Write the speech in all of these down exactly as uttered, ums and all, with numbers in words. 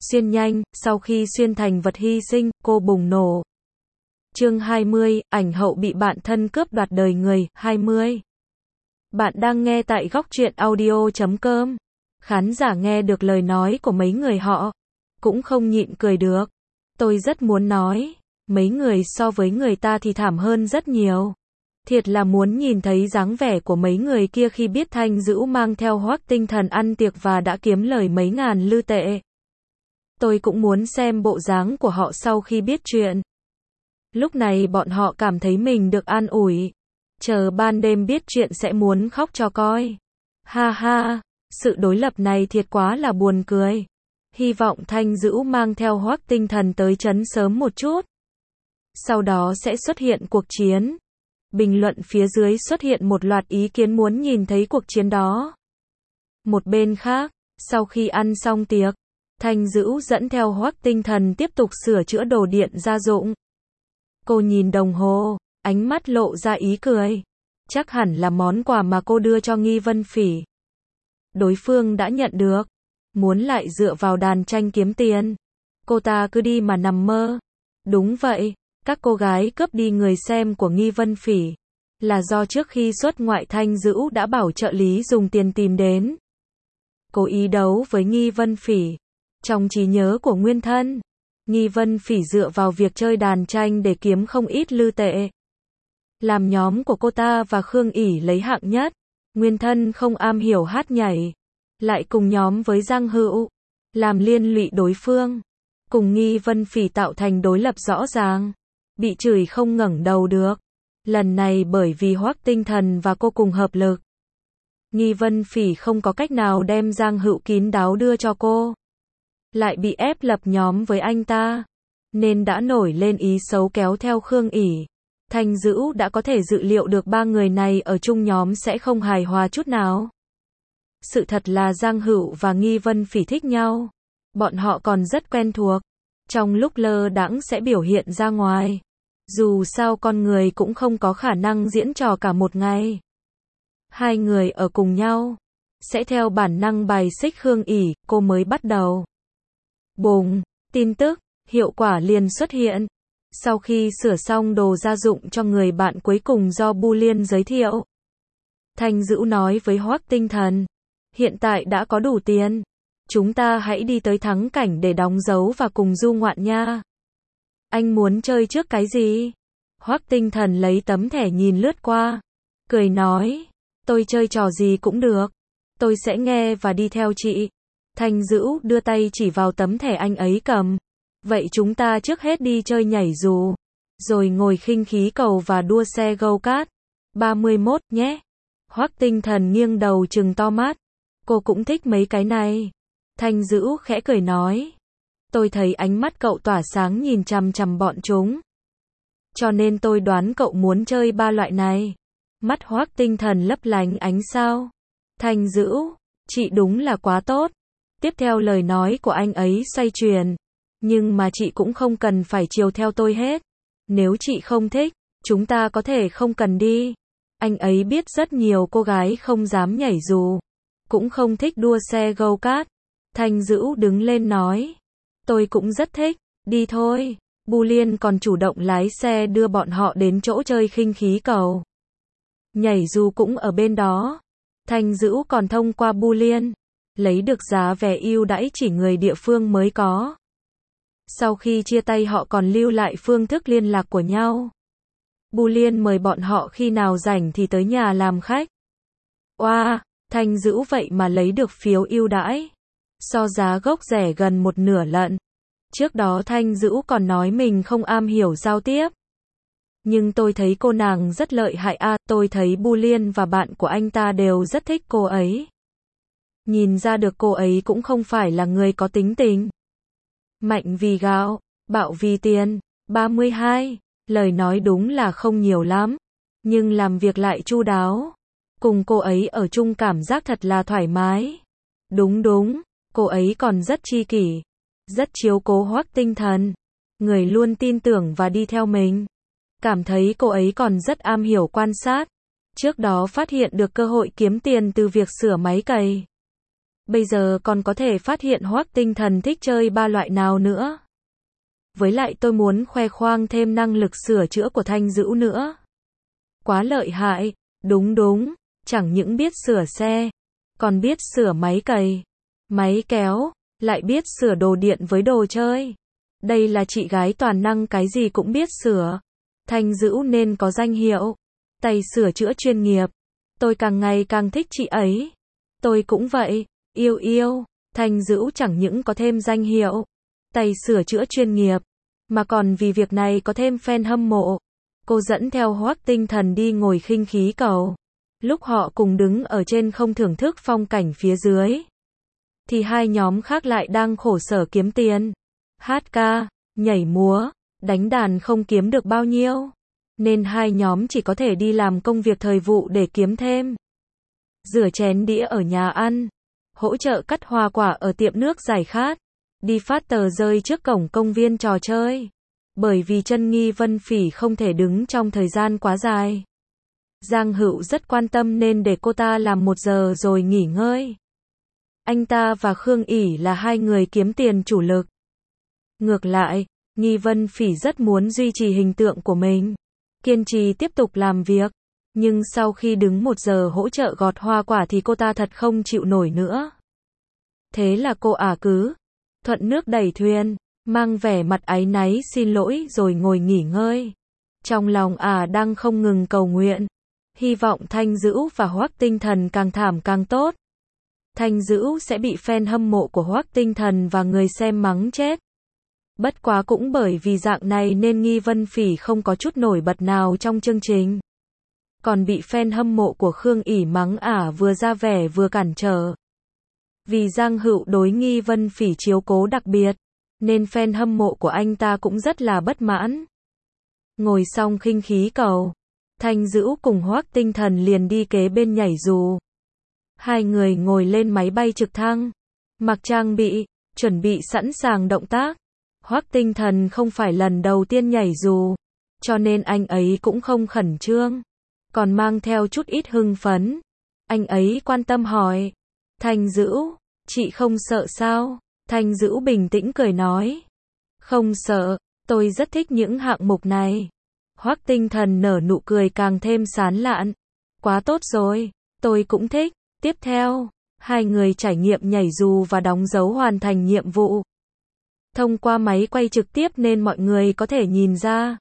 xuyên nhanh, sau khi xuyên thành vật hy sinh, cô bùng nổ. Chương hai mươi, ảnh hậu bị bạn thân cướp đoạt đời người, hai mươi. Bạn đang nghe tại góc truyện audio chấm com. Khán giả nghe được lời nói của mấy người họ, cũng không nhịn cười được. Tôi rất muốn nói, mấy người so với người ta thì thảm hơn rất nhiều. Thiệt là muốn nhìn thấy dáng vẻ của mấy người kia khi biết Thanh Dữu mang theo Hoắc Tinh Thần ăn tiệc và đã kiếm lời mấy ngàn lư tệ. Tôi cũng muốn xem bộ dáng của họ sau khi biết chuyện. Lúc này bọn họ cảm thấy mình được an ủi. Chờ ban đêm biết chuyện sẽ muốn khóc cho coi. Ha ha, sự đối lập này thiệt quá là buồn cười. Hy vọng Thanh Dữu mang theo Hoắc Tinh Thần tới trấn sớm một chút. Sau đó sẽ xuất hiện cuộc chiến. Bình luận phía dưới xuất hiện một loạt ý kiến muốn nhìn thấy cuộc chiến đó. Một bên khác, sau khi ăn xong tiệc, Thanh Dữu dẫn theo Hoắc Tinh Thần tiếp tục sửa chữa đồ điện gia dụng. Cô nhìn đồng hồ, ánh mắt lộ ra ý cười. Chắc hẳn là món quà mà cô đưa cho Nghi Vân Phỉ. Đối phương đã nhận được, muốn lại dựa vào đàn tranh kiếm tiền. Cô ta cứ đi mà nằm mơ. Đúng vậy, các cô gái cướp đi người xem của Nghi Vân Phỉ, là do trước khi xuất ngoại Thanh Dữu đã bảo trợ lý dùng tiền tìm đến. Cố ý đấu với Nghi Vân Phỉ. Trong trí nhớ của nguyên thân, Nghi Vân Phỉ dựa vào việc chơi đàn tranh để kiếm không ít lư tệ. Làm nhóm của cô ta và Khương ỷ lấy hạng nhất. Nguyên thân không am hiểu hát nhảy, lại cùng nhóm với Giang Hữu, làm liên lụy đối phương, cùng Nghi Vân Phỉ tạo thành đối lập rõ ràng, bị chửi không ngẩng đầu được. Lần này bởi vì Hoắc Tinh Thần và cô cùng hợp lực, Nghi Vân Phỉ không có cách nào đem Giang Hữu kín đáo đưa cho cô, lại bị ép lập nhóm với anh ta, nên đã nổi lên ý xấu kéo theo Khương ỷ. Thanh Dữu đã có thể dự liệu được ba người này ở chung nhóm sẽ không hài hòa chút nào. Sự thật là Giang Hữu và Nghi Vân Phỉ thích nhau. Bọn họ còn rất quen thuộc. Trong lúc lơ đãng sẽ biểu hiện ra ngoài. Dù sao con người cũng không có khả năng diễn trò cả một ngày. Hai người ở cùng nhau, sẽ theo bản năng bài xích Khương ỷ, cô mới bắt đầu. Bùng, tin tức, hiệu quả liền xuất hiện. Sau khi sửa xong đồ gia dụng cho người bạn cuối cùng do Bu Liên giới thiệu, Thanh Dữu nói với Hoắc Tinh Thần, hiện tại đã có đủ tiền. Chúng ta hãy đi tới thắng cảnh để đóng dấu và cùng du ngoạn nha. Anh muốn chơi trước cái gì? Hoắc Tinh Thần lấy tấm thẻ nhìn lướt qua, cười nói, tôi chơi trò gì cũng được. Tôi sẽ nghe và đi theo chị. Thanh Dữu đưa tay chỉ vào tấm thẻ anh ấy cầm. Vậy chúng ta trước hết đi chơi nhảy dù, rồi ngồi khinh khí cầu và đua xe go-kart. ba mươi mốt nhé. Hoắc Tinh Thần nghiêng đầu trừng to mắt. Cô cũng thích mấy cái này. Thanh Dữu khẽ cười nói. Tôi thấy ánh mắt cậu tỏa sáng nhìn chằm chằm bọn chúng. Cho nên tôi đoán cậu muốn chơi ba loại này. Mắt Hoắc Tinh Thần lấp lánh ánh sao. Thanh Dữu, chị đúng là quá tốt. Tiếp theo lời nói của anh ấy xoay chuyển. Nhưng mà chị cũng không cần phải chiều theo tôi hết. Nếu chị không thích, chúng ta có thể không cần đi. Anh ấy biết rất nhiều cô gái không dám nhảy dù, cũng không thích đua xe go-kart. Thanh Dữu đứng lên nói. Tôi cũng rất thích, đi thôi. Bu Liên còn chủ động lái xe đưa bọn họ đến chỗ chơi khinh khí cầu. Nhảy dù cũng ở bên đó. Thanh Dữu còn thông qua Bu Liên, lấy được giá vé ưu đãi chỉ người địa phương mới có. Sau khi chia tay họ còn lưu lại phương thức liên lạc của nhau. Bu Liên mời bọn họ khi nào rảnh thì tới nhà làm khách. Oa, wow, Thanh Dữu vậy mà lấy được phiếu ưu đãi. So giá gốc rẻ gần một nửa lận. Trước đó Thanh Dữu còn nói mình không am hiểu giao tiếp. Nhưng tôi thấy cô nàng rất lợi hại a, à, tôi thấy Bu Liên và bạn của anh ta đều rất thích cô ấy. Nhìn ra được cô ấy cũng không phải là người có tính tình. Mạnh vì gạo, bạo vì tiền. ba mươi hai. Lời nói đúng là không nhiều lắm, nhưng làm việc lại chu đáo. Cùng cô ấy ở chung cảm giác thật là thoải mái. Đúng đúng, cô ấy còn rất chi kỷ, rất chiếu cố Hoắc Tinh Thần. Người luôn tin tưởng và đi theo mình. Cảm thấy cô ấy còn rất am hiểu quan sát. Trước đó phát hiện được cơ hội kiếm tiền từ việc sửa máy cày. Bây giờ còn có thể phát hiện Hoắc Tinh Thần thích chơi ba loại nào nữa. Với lại tôi muốn khoe khoang thêm năng lực sửa chữa của Thanh Dữ nữa. Quá lợi hại, đúng đúng, chẳng những biết sửa xe, còn biết sửa máy cày, máy kéo, lại biết sửa đồ điện với đồ chơi. Đây là chị gái toàn năng cái gì cũng biết sửa. Thanh Dữ nên có danh hiệu tay sửa chữa chuyên nghiệp. Tôi càng ngày càng thích chị ấy. Tôi cũng vậy, yêu yêu. Thanh Dữ chẳng những có thêm danh hiệu tay sửa chữa chuyên nghiệp, mà còn vì việc này có thêm fan hâm mộ. Cô dẫn theo Hoắc Tinh Thần đi ngồi khinh khí cầu. Lúc họ cùng đứng ở trên không thưởng thức phong cảnh phía dưới, thì hai nhóm khác lại đang khổ sở kiếm tiền. Hát ca, nhảy múa, đánh đàn không kiếm được bao nhiêu, nên hai nhóm chỉ có thể đi làm công việc thời vụ để kiếm thêm. Rửa chén đĩa ở nhà ăn, hỗ trợ cắt hoa quả ở tiệm nước giải khát, đi phát tờ rơi trước cổng công viên trò chơi. Bởi vì chân Nghi Vân Phỉ không thể đứng trong thời gian quá dài, Giang Hữu rất quan tâm nên để cô ta làm một giờ rồi nghỉ ngơi. Anh ta và Khương ỷ là hai người kiếm tiền chủ lực. Ngược lại, Nghi Vân Phỉ rất muốn duy trì hình tượng của mình, kiên trì tiếp tục làm việc. Nhưng sau khi đứng một giờ hỗ trợ gọt hoa quả thì cô ta thật không chịu nổi nữa. Thế là cô ả cứ thuận nước đẩy thuyền, mang vẻ mặt áy náy xin lỗi rồi ngồi nghỉ ngơi. Trong lòng ả đang không ngừng cầu nguyện, hy vọng Thanh Dữ và Hoắc Tinh Thần càng thảm càng tốt. Thanh Dữ sẽ bị fan hâm mộ của Hoắc Tinh Thần và người xem mắng chết. Bất quá cũng bởi vì dạng này nên Nghi Vân Phỉ không có chút nổi bật nào trong chương trình. Còn bị fan hâm mộ của Khương ỷ mắng ả vừa ra vẻ vừa cản trở. Vì Giang Hữu đối Nghi Vân Phỉ chiếu cố đặc biệt, nên fan hâm mộ của anh ta cũng rất là bất mãn. Ngồi xong khinh khí cầu, Thanh Dữ cùng Hoắc Tinh Thần liền đi kế bên nhảy dù. Hai người ngồi lên máy bay trực thăng, mặc trang bị, chuẩn bị sẵn sàng động tác. Hoắc Tinh Thần không phải lần đầu tiên nhảy dù, cho nên anh ấy cũng không khẩn trương, còn mang theo chút ít hưng phấn. Anh ấy quan tâm hỏi, Thanh Dữ, chị không sợ sao? Thanh Dữ bình tĩnh cười nói, không sợ, tôi rất thích những hạng mục này. Hoắc Tinh Thần nở nụ cười càng thêm sán lạn, quá tốt rồi, tôi cũng thích. Tiếp theo, hai người trải nghiệm nhảy dù và đóng dấu hoàn thành nhiệm vụ. Thông qua máy quay trực tiếp nên mọi người có thể nhìn ra,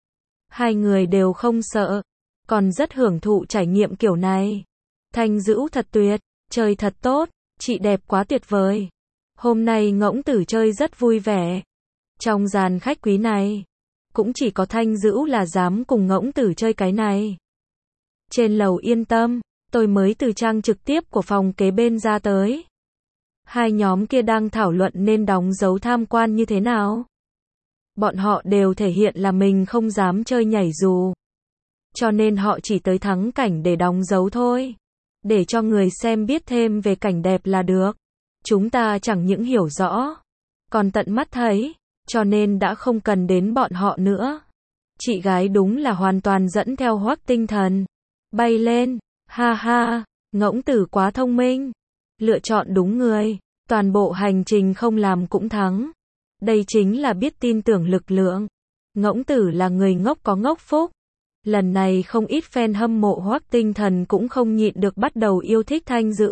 hai người đều không sợ, còn rất hưởng thụ trải nghiệm kiểu này. Thanh Dữ thật tuyệt, chơi thật tốt, chị đẹp quá tuyệt vời. Hôm nay Ngỗng Tử chơi rất vui vẻ. Trong dàn khách quý này, cũng chỉ có Thanh Dữ là dám cùng Ngỗng Tử chơi cái này. Trên lầu yên tâm, tôi mới từ trang trực tiếp của phòng kế bên ra tới. Hai nhóm kia đang thảo luận nên đóng dấu tham quan như thế nào. Bọn họ đều thể hiện là mình không dám chơi nhảy dù, cho nên họ chỉ tới thắng cảnh để đóng dấu thôi. Để cho người xem biết thêm về cảnh đẹp là được. Chúng ta chẳng những hiểu rõ, còn tận mắt thấy, cho nên đã không cần đến bọn họ nữa. Chị gái đúng là hoàn toàn dẫn theo Hoắc Tinh Thần. Bay lên, ha ha, Ngỗng Tử quá thông minh. Lựa chọn đúng người, toàn bộ hành trình không làm cũng thắng. Đây chính là biết tin tưởng lực lượng. Ngỗng Tử là người ngốc có ngốc phúc. Lần này không ít fan hâm mộ Hoắc Tinh Thần cũng không nhịn được bắt đầu yêu thích Thanh Dữ.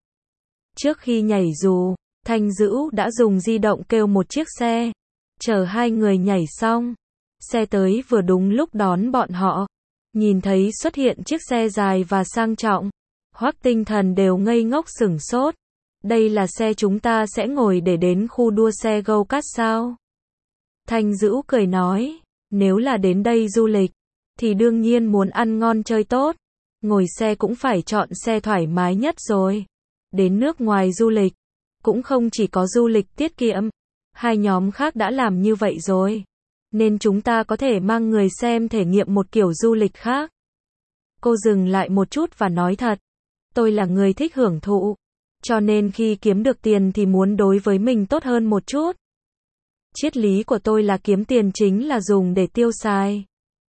Trước khi nhảy dù, Thanh Dữ đã dùng di động kêu một chiếc xe, chờ hai người nhảy xong. Xe tới vừa đúng lúc đón bọn họ. Nhìn thấy xuất hiện chiếc xe dài và sang trọng, Hoắc Tinh Thần đều ngây ngốc sửng sốt. Đây là xe chúng ta sẽ ngồi để đến khu đua xe go-kart sao? Thanh Dữ cười nói, nếu là đến đây du lịch, thì đương nhiên muốn ăn ngon chơi tốt. Ngồi xe cũng phải chọn xe thoải mái nhất rồi. Đến nước ngoài du lịch, cũng không chỉ có du lịch tiết kiệm. Hai nhóm khác đã làm như vậy rồi. Nên chúng ta có thể mang người xem thể nghiệm một kiểu du lịch khác. Cô dừng lại một chút và nói thật. Tôi là người thích hưởng thụ. Cho nên khi kiếm được tiền thì muốn đối với mình tốt hơn một chút. Triết lý của tôi là kiếm tiền chính là dùng để tiêu xài.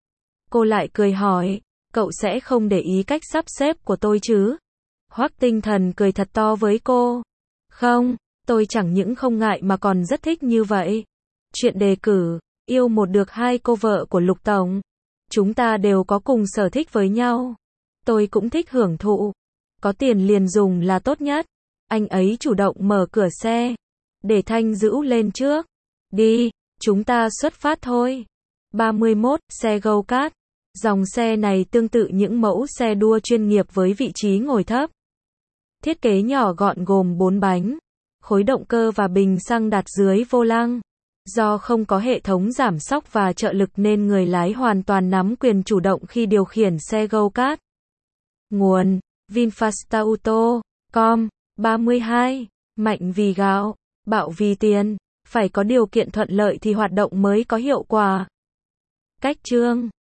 Cô lại cười hỏi, cậu sẽ không để ý cách sắp xếp của tôi chứ? Hoắc Tinh Thần cười thật to với cô. Không, tôi chẳng những không ngại mà còn rất thích như vậy. Chuyện đề cử, yêu một được hai cô vợ của Lục Tổng. Chúng ta đều có cùng sở thích với nhau. Tôi cũng thích hưởng thụ. Có tiền liền dùng là tốt nhất. Anh ấy chủ động mở cửa xe. Để Thanh Dữu lên trước. Đi, chúng ta xuất phát thôi. ba mươi mốt, xe go-kart. Dòng xe này tương tự những mẫu xe đua chuyên nghiệp với vị trí ngồi thấp. Thiết kế nhỏ gọn gồm bốn bánh, khối động cơ và bình xăng đặt dưới vô lăng. Do không có hệ thống giảm xóc và trợ lực nên người lái hoàn toàn nắm quyền chủ động khi điều khiển xe go-kart. Nguồn: vinfastauto chấm com. ba mươi hai. Mạnh vì gạo, bạo vì tiền. Phải có điều kiện thuận lợi thì hoạt động mới có hiệu quả. Cách chương